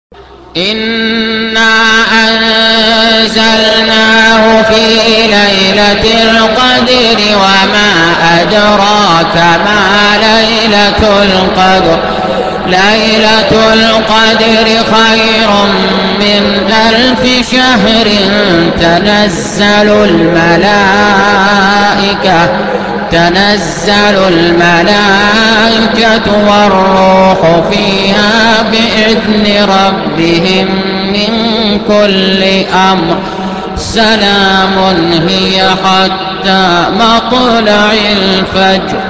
إنا أنزلناه في ليلة القدر وما أدراك ما ليلة القدر ليلة القدر خير من 1000 شهر تنزل الملائكة والروح فيها بإذن ربهم من كل أمر سلام هي حتى مطلع الفجر.